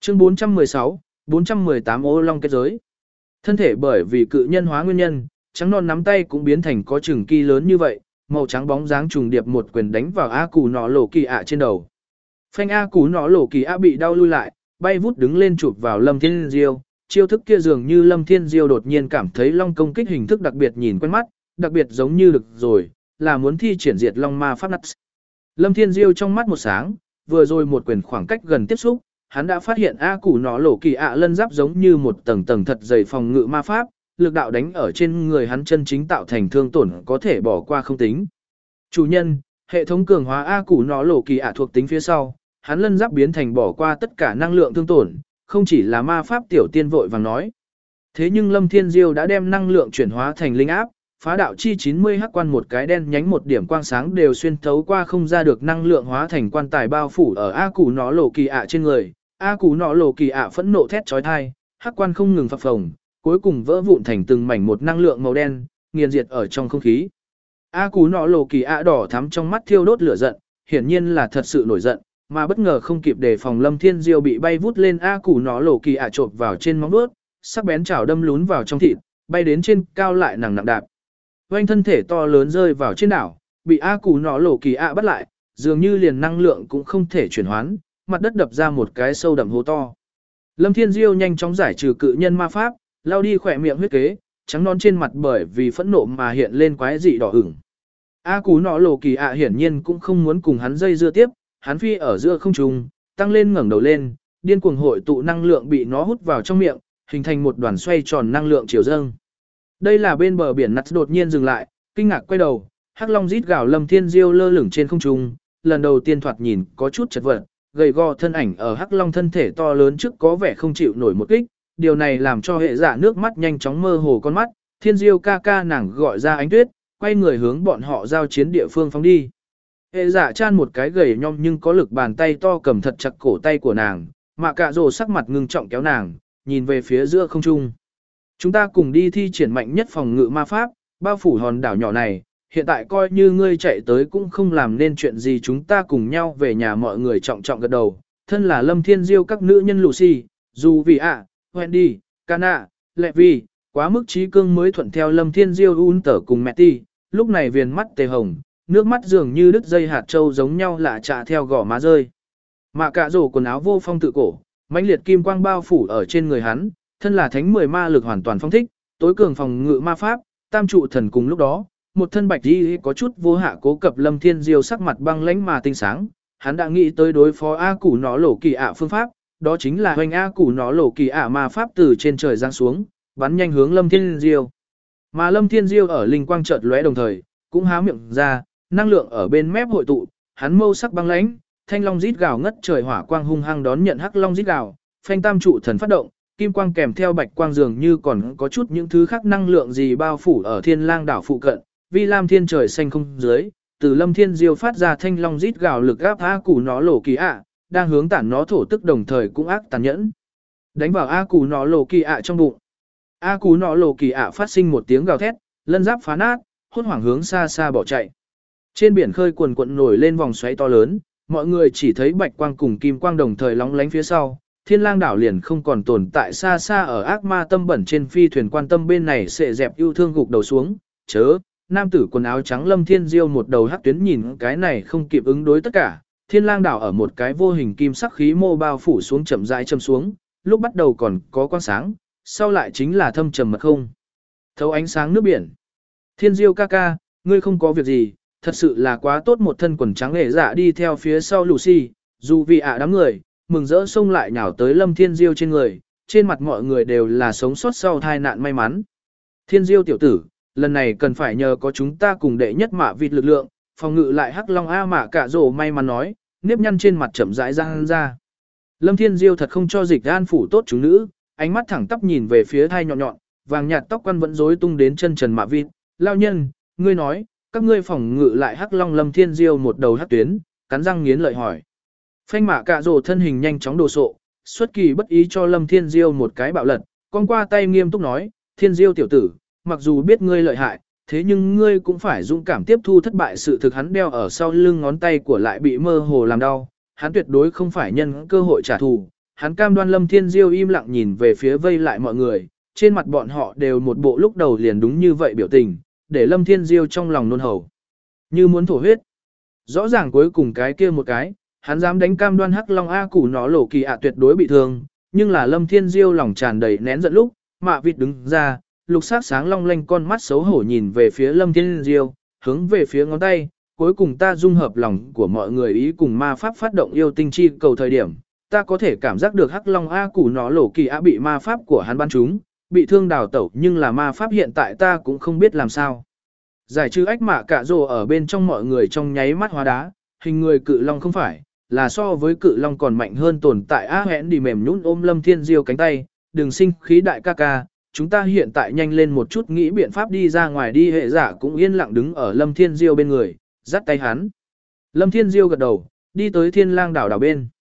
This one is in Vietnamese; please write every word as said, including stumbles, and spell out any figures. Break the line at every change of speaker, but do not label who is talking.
Chương bốn trăm mười sáu, bốn trăm mười tám ô long kết giới. Thân thể bởi vì cự nhân hóa nguyên nhân, trắng non nắm tay cũng biến thành có chừng kỳ lớn như vậy, màu trắng bóng dáng trùng điệp một quyền đánh vào A Cù Nọ Lộ Kỳ ạ trên đầu. Phanh A Cù Nọ Lộ Kỳ ạ bị đau lui lại, bay vút đứng lên chụp vào Lâm Thiên Diêu, chiêu thức kia dường như Lâm Thiên Diêu đột nhiên cảm thấy long công kích hình thức đặc biệt nhìn quen mắt, đặc biệt giống như được rồi, là muốn thi triển diệt long ma pháp nắt. Lâm Thiên Diêu trong mắt một sáng, vừa rồi một quyền khoảng cách gần tiếp xúc, hắn đã phát hiện A Cù Nọ Lộ Kỳ ạ lân giáp giống như một tầng tầng thật dày phòng ngự ma pháp, lực đạo đánh ở trên người hắn chân chính tạo thành thương tổn có thể bỏ qua không tính. Chủ nhân, hệ thống cường hóa A Cù Nọ Lộ Kỳ ạ thuộc tính phía sau, hắn lân giáp biến thành bỏ qua tất cả năng lượng thương tổn, không chỉ là ma pháp tiểu tiên vội vàng nói. Thế nhưng Lâm Thiên Diêu đã đem năng lượng chuyển hóa thành linh áp, phá đạo chi chín mươi hắc quan một cái đen nhánh một điểm quang sáng đều xuyên thấu qua không ra được năng lượng hóa thành quan tài bao phủ ở A Cù Nọ Lộ Kỳ ạ trên người. A Cù Nọ Lộ Kỳ ạ phẫn nộ thét chói tai, hắc quan không ngừng phập phồng, cuối cùng vỡ vụn thành từng mảnh một năng lượng màu đen, nghiền diệt ở trong không khí. A Cú Nọ Lộ Kỳ ạ đỏ thắm trong mắt thiêu đốt lửa giận, hiển nhiên là thật sự nổi giận, mà bất ngờ không kịp đề phòng Lâm Thiên Diêu bị bay vút lên A Cú Nọ Lộ Kỳ ạ chộp vào trên móng vuốt, sắc bén chảo đâm lún vào trong thịt, bay đến trên cao lại nặng nặng đạp. Oanh thân thể to lớn rơi vào trên đảo, bị A Cú Nọ Lộ Kỳ ạ bắt lại, dường như liền năng lượng cũng không thể chuyển hoán, mặt đất đập ra một cái sâu đậm hố to. Lâm Thiên Diêu nhanh chóng giải trừ cự nhân ma pháp, lao đi khỏe miệng huyết kế, trắng non trên mặt bởi vì phẫn nộ mà hiện lên quái dị đỏ ửng. A Cú Nọ Lộ Kỳ ạ hiển nhiên cũng không muốn cùng hắn dây dưa tiếp, hắn phi ở giữa không trung, tăng lên ngẩng đầu lên, điên cuồng hội tụ năng lượng bị nó hút vào trong miệng, hình thành một đoàn xoay tròn năng lượng chiều dâng. Đây là bên bờ biển nắt đột nhiên dừng lại, kinh ngạc quay đầu, hắc long rít gào Lâm Thiên Diêu lơ lửng trên không trung, lần đầu tiên thoạt nhìn có chút chật vật, gầy gò thân ảnh ở hắc long thân thể to lớn trước có vẻ không chịu nổi một kích. Điều này làm cho hệ giả nước mắt nhanh chóng mơ hồ con mắt, Thiên Diêu ca ca nàng gọi ra Ánh Tuyết, quay người hướng bọn họ giao chiến địa phương phóng đi. Hệ giả chan một cái gầy nhom nhưng có lực bàn tay to cầm thật chặt cổ tay của nàng, mà cạ rồ sắc mặt ngưng trọng kéo nàng, nhìn về phía giữa không trung. Chúng ta cùng đi thi triển mạnh nhất phòng ngự ma pháp, bao phủ hòn đảo nhỏ này, hiện tại coi như ngươi chạy tới cũng không làm nên chuyện gì, chúng ta cùng nhau về nhà. Mọi người trọng trọng gật đầu, thân là Lâm Thiên Diêu các nữ nhân Lucy, dù vì ạ, Wendy, Cana, Levi, quá mức trí cương mới thuận theo Lâm Thiên Diêu un tở cùng mẹ ti, lúc này viền mắt tề hồng, nước mắt dường như đứt dây hạt châu giống nhau lạ trạ theo gò má rơi. Mà cả rổ quần áo vô phong tự cổ, mãnh liệt kim quang bao phủ ở trên người hắn, thân là thánh mười ma lực hoàn toàn phong thích, tối cường phòng ngự ma pháp, tam trụ thần cùng lúc đó, một thân bạch y có chút vô hạ cố cập Lâm Thiên Diêu sắc mặt băng lãnh mà tinh sáng, hắn đã nghĩ tới đối phó A Cú Nọ Lộ Kỳ ạ phương pháp. Đó chính là hoành A Cú Nọ Lộ Kỳ ạ ma pháp từ trên trời giáng xuống, bắn nhanh hướng Lâm Thiên Diêu. Mà Lâm Thiên Diêu ở linh quang chợt lóe đồng thời, cũng há miệng ra, năng lượng ở bên mép hội tụ, hắn mâu sắc băng lãnh, thanh long rít gào ngất trời hỏa quang hung hăng đón nhận hắc long rít gào, phanh tam trụ thần phát động, kim quang kèm theo bạch quang dường như còn có chút những thứ khác năng lượng gì bao phủ ở Thiên Lang đảo phụ cận, vi lam thiên trời xanh không dưới, từ Lâm Thiên Diêu phát ra thanh long rít gào lực áp A Cú Nọ Lộ Kỳ ạ, đang hướng tản nó thổ tức đồng thời cũng ác tàn nhẫn. Đánh vào A Cú Nọ Lộ Kỳ ạ trong bụng. A Cú Nọ Lộ Kỳ ạ phát sinh một tiếng gào thét, lân giáp phá nát, hốt hoảng hướng xa xa bỏ chạy. Trên biển khơi cuồn cuộn nổi lên vòng xoáy to lớn, mọi người chỉ thấy bạch quang cùng kim quang đồng thời lóng lánh phía sau. Thiên Lang đảo liền không còn tồn tại, xa xa ở ác ma tâm bẩn trên phi thuyền quan tâm bên này sẽ dẹp yêu thương gục đầu xuống, chớ, nam tử quần áo trắng Lâm Thiên Diêu một đầu hắc tuyến nhìn cái này không kịp ứng đối tất cả. Thiên Lang đảo ở một cái vô hình kim sắc khí mô bao phủ xuống chậm rãi châm xuống, lúc bắt đầu còn có quang sáng, sau lại chính là thâm trầm mật không. Thấu ánh sáng nước biển. Thiên Diêu ca ca, ngươi không có việc gì, thật sự là quá tốt. Một thân quần trắng hề dạ đi theo phía sau Lucy, dù vì ạ đám người, mừng rỡ xông lại nhào tới Lâm Thiên Diêu trên người, trên mặt mọi người đều là sống sót sau tai nạn may mắn. Thiên Diêu tiểu tử, lần này cần phải nhờ có chúng ta cùng đệ nhất mạ vịt lực lượng, phòng ngự lại hắc long A. Mạ cả rồ may mắn nói, nếp nhăn trên mặt chậm rãi răng ra. Lâm Thiên Diêu thật không cho dịch an phủ tốt chúng nữ, ánh mắt thẳng tắp nhìn về phía thai nhọn nhọn, vàng nhạt tóc quăn vẫn rối tung đến chân trần mạ vịt. Lao nhân, ngươi nói, các ngươi phòng ngự lại hắc long. Lâm Thiên Diêu một đầu hắc tuyến, cắn răng nghiến lợi hỏi. Phanh mạ cả rồ thân hình nhanh chóng đồ sộ, xuất kỳ bất ý cho Lâm Thiên Diêu một cái bạo lật, con qua tay nghiêm túc nói, Thiên Diêu tiểu tử, mặc dù biết ngươi lợi hại, thế nhưng ngươi cũng phải dũng cảm tiếp thu thất bại sự thực. Hắn đeo ở sau lưng ngón tay của lại bị mơ hồ làm đau, hắn tuyệt đối không phải nhân cơ hội trả thù, hắn cam đoan Lâm Thiên Diêu im lặng nhìn về phía vây lại mọi người, trên mặt bọn họ đều một bộ lúc đầu liền đúng như vậy biểu tình, để Lâm Thiên Diêu trong lòng nôn hầu. Như muốn thổ huyết. Rõ ràng cuối cùng cái kia một cái, hắn dám đánh cam đoan Hắc Long A Củ nó Lổ Kỳ ạ tuyệt đối bị thương, nhưng là Lâm Thiên Diêu lòng tràn đầy nén giận lúc, Mạ Vịt đứng ra, lục sắc sáng long lanh con mắt xấu hổ nhìn về phía Lâm Thiên Diêu, hướng về phía ngón tay, cuối cùng ta dung hợp lòng của mọi người ý cùng ma pháp phát động yêu tinh chi cầu thời điểm, ta có thể cảm giác được Hắc Long A Củ nó Lổ Kỳ ạ bị ma pháp của hắn bắn trúng, bị thương đào tẩu, nhưng là ma pháp hiện tại ta cũng không biết làm sao. Giải trừ ách mạ cả rồ ở bên trong mọi người trong nháy mắt hóa đá, hình người cự long không phải, là so với cự long còn mạnh hơn tồn tại. Á hẹn đi mềm nhũn ôm Lâm Thiên Diêu cánh tay, đừng sinh khí đại ca ca, chúng ta hiện tại nhanh lên một chút nghĩ biện pháp đi ra ngoài đi. Hệ giả cũng yên lặng đứng ở Lâm Thiên Diêu bên người, dắt tay hắn. Lâm Thiên Diêu gật đầu, đi tới Thiên Lang đảo đảo bên.